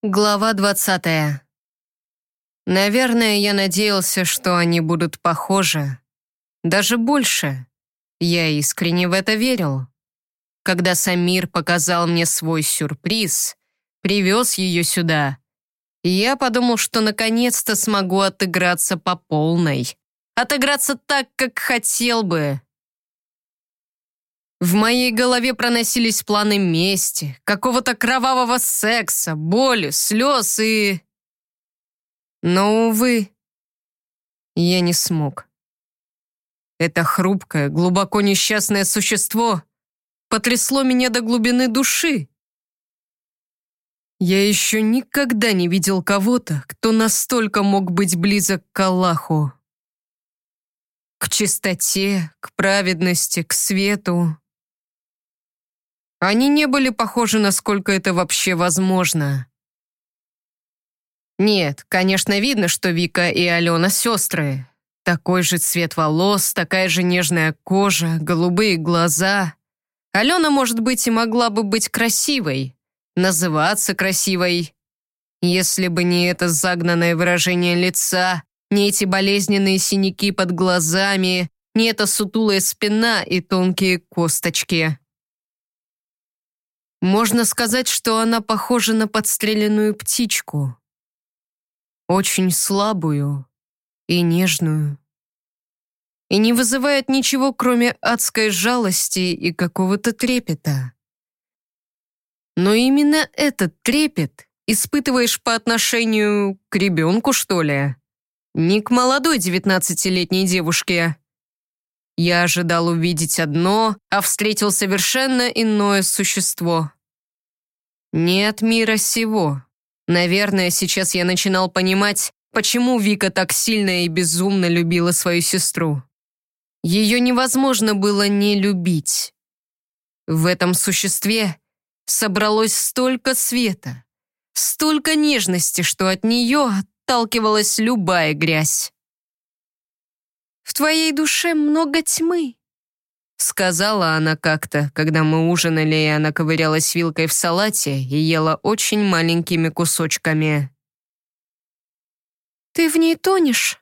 Глава 20. Наверное, я надеялся, что они будут похожи. Даже больше. Я искренне в это верил. Когда Самир показал мне свой сюрприз, привез ее сюда, я подумал, что наконец-то смогу отыграться по полной. Отыграться так, как хотел бы. В моей голове проносились планы мести, какого-то кровавого секса, боли, слез и... Но, увы, я не смог. Это хрупкое, глубоко несчастное существо потрясло меня до глубины души. Я еще никогда не видел кого-то, кто настолько мог быть близок к Аллаху. К чистоте, к праведности, к свету. Они не были похожи, насколько это вообще возможно. Нет, конечно, видно, что Вика и Алена сестры. Такой же цвет волос, такая же нежная кожа, голубые глаза. Алена, может быть, и могла бы быть красивой, называться красивой, если бы не это загнанное выражение лица, не эти болезненные синяки под глазами, не эта сутулая спина и тонкие косточки. Можно сказать, что она похожа на подстреленную птичку. Очень слабую и нежную. И не вызывает ничего, кроме адской жалости и какого-то трепета. Но именно этот трепет испытываешь по отношению к ребенку, что ли? Не к молодой 19-летней девушке. Я ожидал увидеть одно, а встретил совершенно иное существо. Не от мира сего. Наверное, сейчас я начинал понимать, почему Вика так сильно и безумно любила свою сестру. Ее невозможно было не любить. В этом существе собралось столько света, столько нежности, что от нее отталкивалась любая грязь. «В твоей душе много тьмы», — сказала она как-то, когда мы ужинали, и она ковырялась вилкой в салате и ела очень маленькими кусочками. «Ты в ней тонешь?»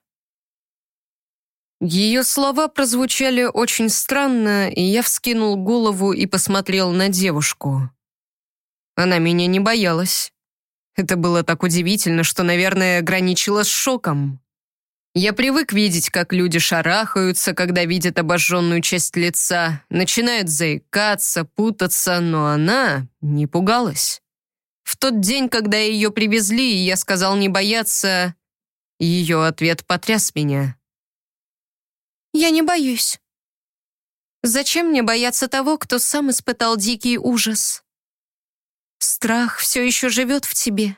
Ее слова прозвучали очень странно, и я вскинул голову и посмотрел на девушку. Она меня не боялась. Это было так удивительно, что, наверное, граничило с шоком. Я привык видеть, как люди шарахаются, когда видят обожженную часть лица, начинают заикаться, путаться, но она не пугалась. В тот день, когда ее привезли, и я сказал не бояться, ее ответ потряс меня. «Я не боюсь. Зачем мне бояться того, кто сам испытал дикий ужас? Страх все еще живет в тебе.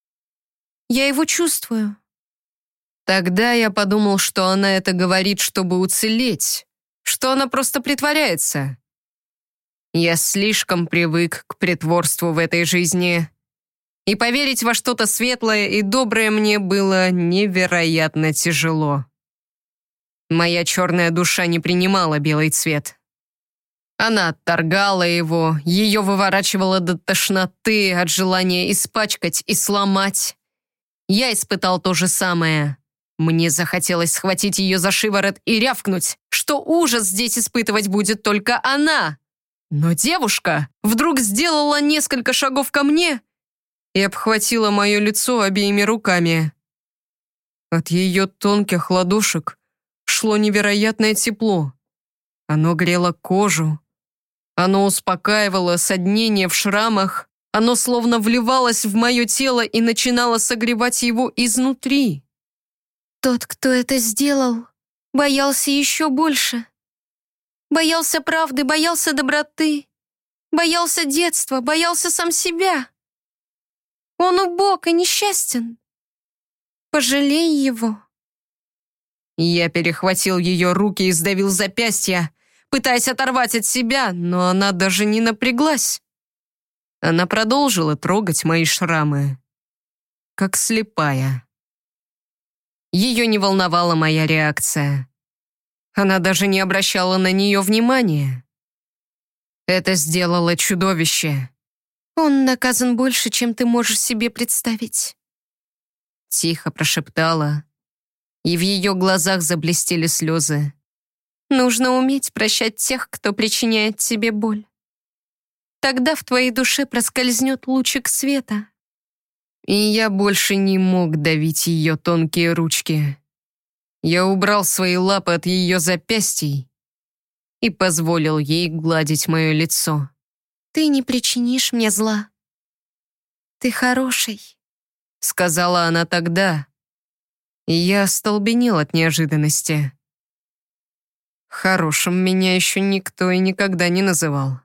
Я его чувствую». Тогда я подумал, что она это говорит, чтобы уцелеть, что она просто притворяется. Я слишком привык к притворству в этой жизни, и поверить во что-то светлое и доброе мне было невероятно тяжело. Моя черная душа не принимала белый цвет. Она отторгала его, ее выворачивала до тошноты от желания испачкать и сломать. Я испытал то же самое. Мне захотелось схватить ее за шиворот и рявкнуть, что ужас здесь испытывать будет только она. Но девушка вдруг сделала несколько шагов ко мне и обхватила мое лицо обеими руками. От ее тонких ладошек шло невероятное тепло. Оно грело кожу. Оно успокаивало соднение в шрамах. Оно словно вливалось в мое тело и начинало согревать его изнутри. Тот, кто это сделал, боялся еще больше. Боялся правды, боялся доброты, боялся детства, боялся сам себя. Он убог и несчастен. Пожалей его. Я перехватил ее руки и сдавил запястья, пытаясь оторвать от себя, но она даже не напряглась. Она продолжила трогать мои шрамы, как слепая. Ее не волновала моя реакция. Она даже не обращала на нее внимания. Это сделало чудовище. Он наказан больше, чем ты можешь себе представить. Тихо прошептала, и в ее глазах заблестели слезы. Нужно уметь прощать тех, кто причиняет тебе боль. Тогда в твоей душе проскользнет лучик света. И я больше не мог давить ее тонкие ручки. Я убрал свои лапы от ее запястий и позволил ей гладить мое лицо. «Ты не причинишь мне зла. Ты хороший», — сказала она тогда, и я остолбенел от неожиданности. Хорошим меня еще никто и никогда не называл.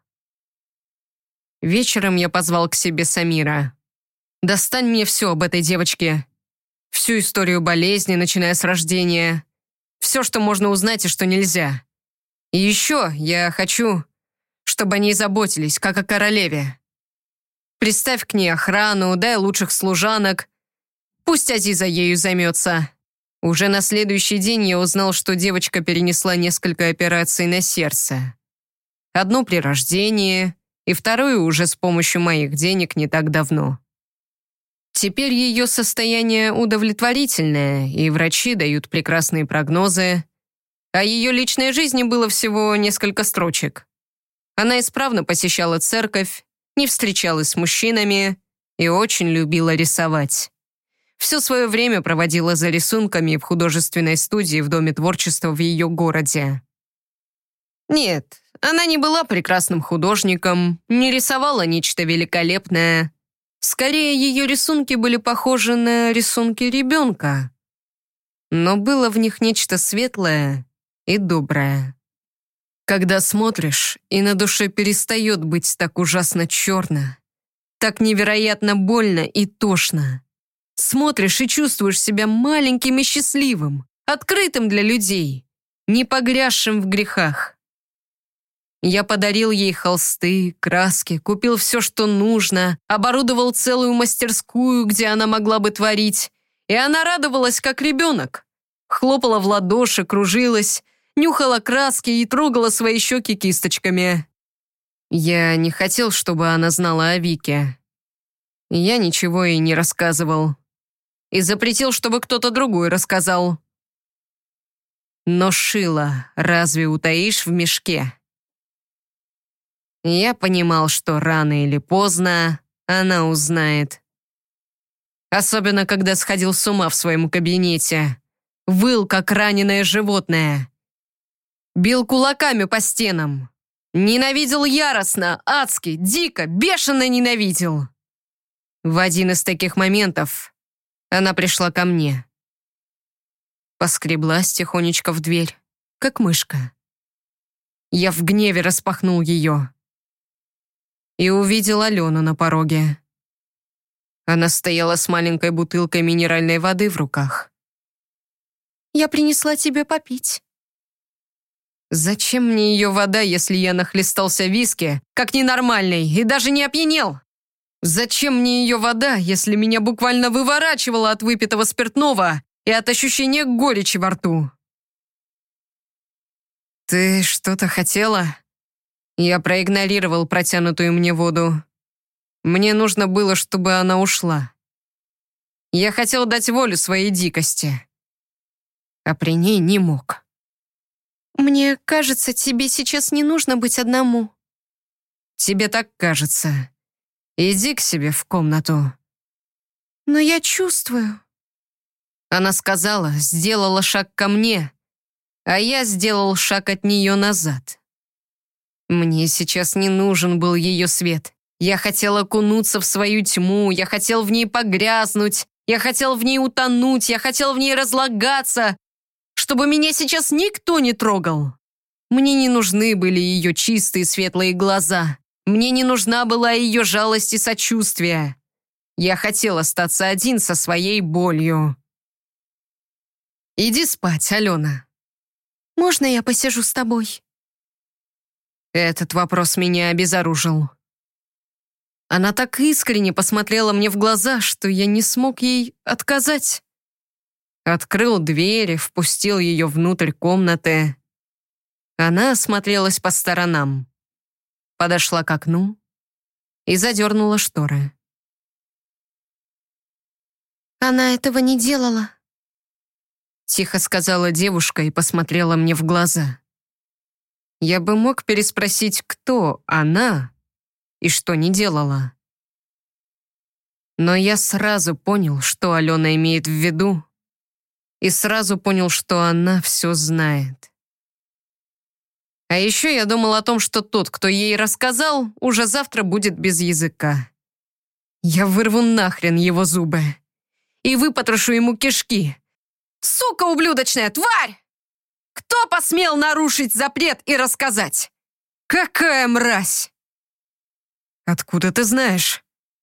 Вечером я позвал к себе Самира. «Достань мне все об этой девочке. Всю историю болезни, начиная с рождения. Все, что можно узнать и что нельзя. И еще я хочу, чтобы о ней заботились, как о королеве. Приставь к ней охрану, дай лучших служанок. Пусть Азиза ею займется». Уже на следующий день я узнал, что девочка перенесла несколько операций на сердце. Одну при рождении, и вторую уже с помощью моих денег не так давно. Теперь ее состояние удовлетворительное, и врачи дают прекрасные прогнозы. О ее личной жизни было всего несколько строчек. Она исправно посещала церковь, не встречалась с мужчинами и очень любила рисовать. Все свое время проводила за рисунками в художественной студии в Доме творчества в ее городе. Нет, она не была прекрасным художником, не рисовала нечто великолепное. Скорее, ее рисунки были похожи на рисунки ребенка. Но было в них нечто светлое и доброе. Когда смотришь, и на душе перестает быть так ужасно черно, так невероятно больно и тошно. Смотришь и чувствуешь себя маленьким и счастливым, открытым для людей, не погрязшим в грехах. Я подарил ей холсты, краски, купил все, что нужно, оборудовал целую мастерскую, где она могла бы творить, и она радовалась, как ребенок. Хлопала в ладоши, кружилась, нюхала краски и трогала свои щеки кисточками. Я не хотел, чтобы она знала о Вике. Я ничего ей не рассказывал. И запретил, чтобы кто-то другой рассказал. Но шило разве утаишь в мешке? Я понимал, что рано или поздно она узнает. Особенно, когда сходил с ума в своем кабинете. Выл, как раненое животное. Бил кулаками по стенам. Ненавидел яростно, адски, дико, бешено ненавидел. В один из таких моментов она пришла ко мне. Поскреблась тихонечко в дверь, как мышка. Я в гневе распахнул ее. И увидел Алену на пороге. Она стояла с маленькой бутылкой минеральной воды в руках. «Я принесла тебе попить». Зачем мне ее вода, если я нахлестался виски, как ненормальный, и даже не опьянел? Зачем мне ее вода, если меня буквально выворачивало от выпитого спиртного и от ощущения горечи во рту? «Ты что-то хотела?» Я проигнорировал протянутую мне воду. Мне нужно было, чтобы она ушла. Я хотел дать волю своей дикости, а при ней не мог. «Мне кажется, тебе сейчас не нужно быть одному». «Тебе так кажется. Иди к себе в комнату». «Но я чувствую». Она сказала, сделала шаг ко мне, а я сделал шаг от нее назад. Мне сейчас не нужен был ее свет. Я хотел окунуться в свою тьму, я хотел в ней погрязнуть, я хотел в ней утонуть, я хотел в ней разлагаться, чтобы меня сейчас никто не трогал. Мне не нужны были ее чистые светлые глаза. Мне не нужна была ее жалость и сочувствие. Я хотел остаться один со своей болью. «Иди спать, Алена». «Можно я посижу с тобой?» Этот вопрос меня обезоружил. Она так искренне посмотрела мне в глаза, что я не смог ей отказать. Открыл дверь и впустил ее внутрь комнаты. Она осмотрелась по сторонам. Подошла к окну и задернула шторы. «Она этого не делала», — тихо сказала девушка и посмотрела мне в глаза. Я бы мог переспросить, кто она и что не делала. Но я сразу понял, что Алена имеет в виду, и сразу понял, что она все знает. А еще я думал о том, что тот, кто ей рассказал, уже завтра будет без языка. Я вырву нахрен его зубы и выпотрошу ему кишки. Сука ублюдочная, тварь! Кто посмел нарушить запрет и рассказать? Какая мразь! Откуда ты знаешь?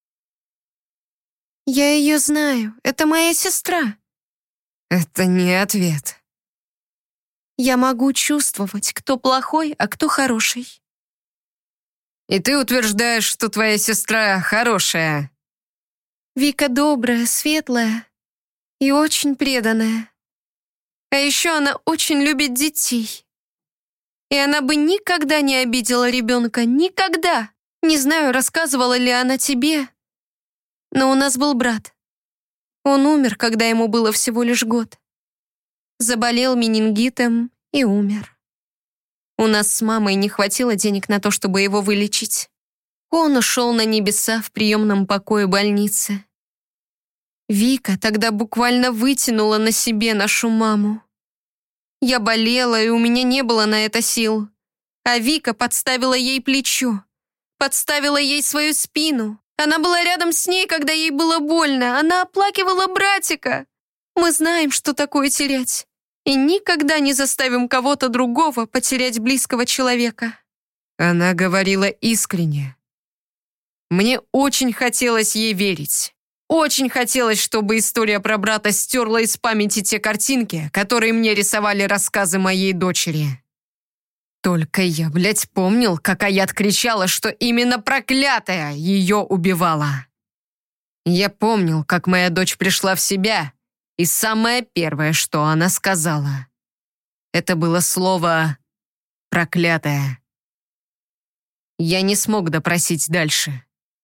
«Я ее знаю. Это моя сестра». Это не ответ. «Я могу чувствовать, кто плохой, а кто хороший». И ты утверждаешь, что твоя сестра хорошая? Вика добрая, светлая и очень преданная. А еще она очень любит детей. И она бы никогда не обидела ребенка, никогда. Не знаю, рассказывала ли она тебе, но у нас был брат. Он умер, когда ему было всего лишь год. Заболел менингитом и умер. У нас с мамой не хватило денег на то, чтобы его вылечить. Он ушел на небеса в приемном покое больницы. Вика тогда буквально вытянула на себе нашу маму. Я болела, и у меня не было на это сил. А Вика подставила ей плечо, подставила ей свою спину. Она была рядом с ней, когда ей было больно. Она оплакивала братика. Мы знаем, что такое терять. И никогда не заставим кого-то другого потерять близкого человека. Она говорила искренне. Мне очень хотелось ей верить. Очень хотелось, чтобы история про брата стерла из памяти те картинки, которые мне рисовали рассказы моей дочери. Только я, блядь, помнил, как Аят кричала, что именно проклятая ее убивала. Я помнил, как моя дочь пришла в себя, и самое первое, что она сказала, это было слово «проклятая». Я не смог допросить дальше.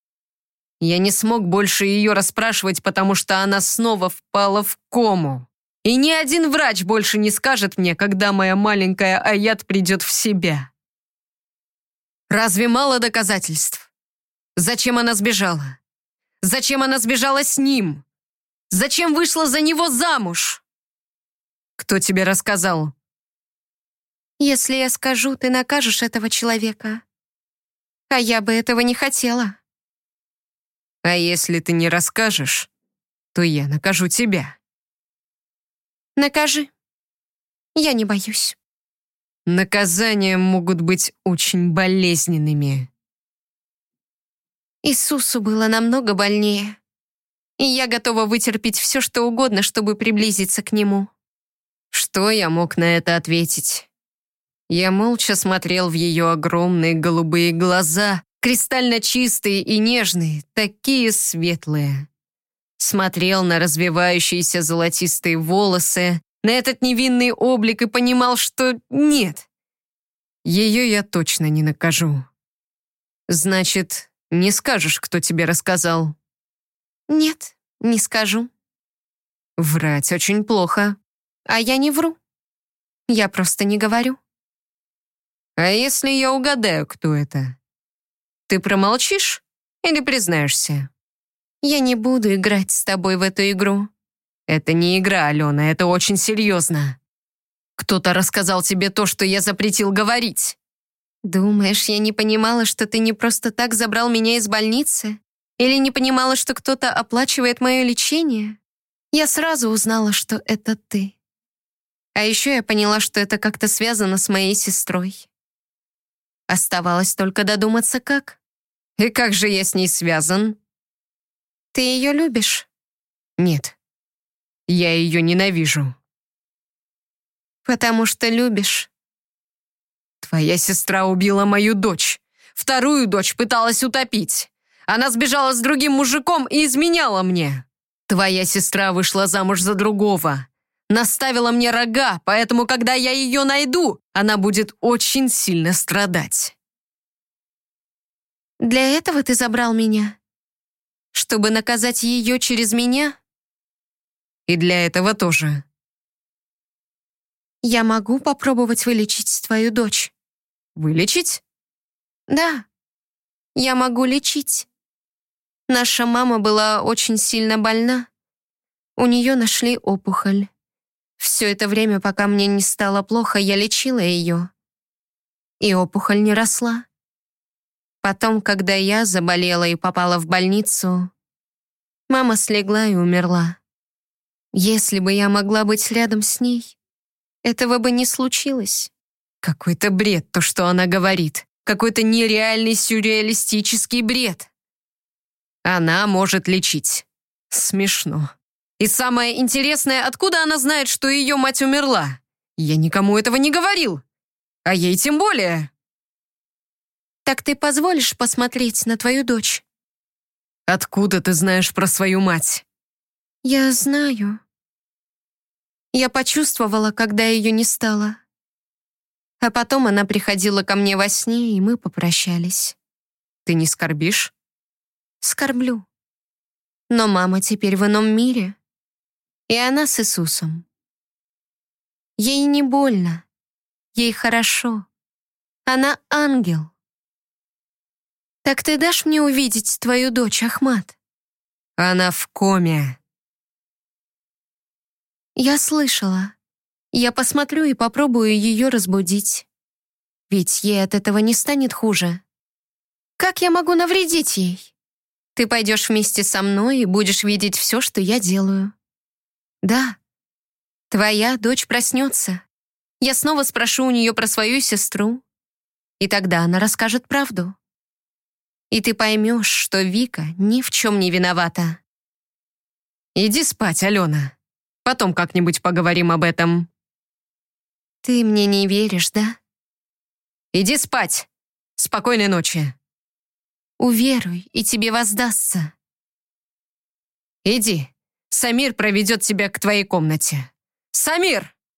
Я не смог больше ее расспрашивать, потому что она снова впала в кому. И ни один врач больше не скажет мне, когда моя маленькая Аят придет в себя. Разве мало доказательств? Зачем она сбежала? Зачем она сбежала с ним? Зачем вышла за него замуж? Кто тебе рассказал? Если я скажу, ты накажешь этого человека. А я бы этого не хотела. А если ты не расскажешь, то я накажу тебя. Накажи. Я не боюсь. Наказания могут быть очень болезненными. Иисусу было намного больнее. И я готова вытерпеть все, что угодно, чтобы приблизиться к Нему. Что я мог на это ответить? Я молча смотрел в ее огромные голубые глаза, кристально чистые и нежные, такие светлые. Смотрел на развивающиеся золотистые волосы, на этот невинный облик и понимал, что нет. Ее я точно не накажу. Значит, не скажешь, кто тебе рассказал? Нет, не скажу. Врать очень плохо. А я не вру. Я просто не говорю. А если я угадаю, кто это? Ты промолчишь или признаешься? Я не буду играть с тобой в эту игру. Это не игра, Алена, это очень серьезно. Кто-то рассказал тебе то, что я запретил говорить. Думаешь, я не понимала, что ты не просто так забрал меня из больницы? Или не понимала, что кто-то оплачивает мое лечение? Я сразу узнала, что это ты. А еще я поняла, что это как-то связано с моей сестрой. Оставалось только додуматься, как. И как же я с ней связан? Ты ее любишь? Нет. Я ее ненавижу. Потому что любишь. Твоя сестра убила мою дочь. Вторую дочь пыталась утопить. Она сбежала с другим мужиком и изменяла мне. Твоя сестра вышла замуж за другого. Наставила мне рога, поэтому, когда я ее найду, она будет очень сильно страдать. Для этого ты забрал меня? Чтобы наказать ее через меня? И для этого тоже. Я могу попробовать вылечить твою дочь? Вылечить? Да, я могу лечить. Наша мама была очень сильно больна. У нее нашли опухоль. Все это время, пока мне не стало плохо, я лечила ее. И опухоль не росла. Потом, когда я заболела и попала в больницу, мама слегла и умерла. Если бы я могла быть рядом с ней, этого бы не случилось. Какой-то бред, то, что она говорит. Какой-то нереальный сюрреалистический бред. Она может лечить. Смешно. И самое интересное, откуда она знает, что ее мать умерла? Я никому этого не говорил. А ей тем более. Так ты позволишь посмотреть на твою дочь? Откуда ты знаешь про свою мать? Я знаю. Я почувствовала, когда ее не стало. А потом она приходила ко мне во сне, и мы попрощались. Ты не скорбишь? Скорблю. Но мама теперь в ином мире. И она с Иисусом. Ей не больно. Ей хорошо. Она ангел. Так ты дашь мне увидеть твою дочь, Ахмат? Она в коме. Я слышала. Я посмотрю и попробую ее разбудить. Ведь ей от этого не станет хуже. Как я могу навредить ей? Ты пойдешь вместе со мной и будешь видеть все, что я делаю. Да, твоя дочь проснется. Я снова спрошу у нее про свою сестру. И тогда она расскажет правду. И ты поймешь, что Вика ни в чем не виновата. Иди спать, Алена. Потом как-нибудь поговорим об этом. Ты мне не веришь, да? Иди спать. Спокойной ночи. Уверуй, и тебе воздастся. Иди. Самир проведет тебя к твоей комнате. Самир!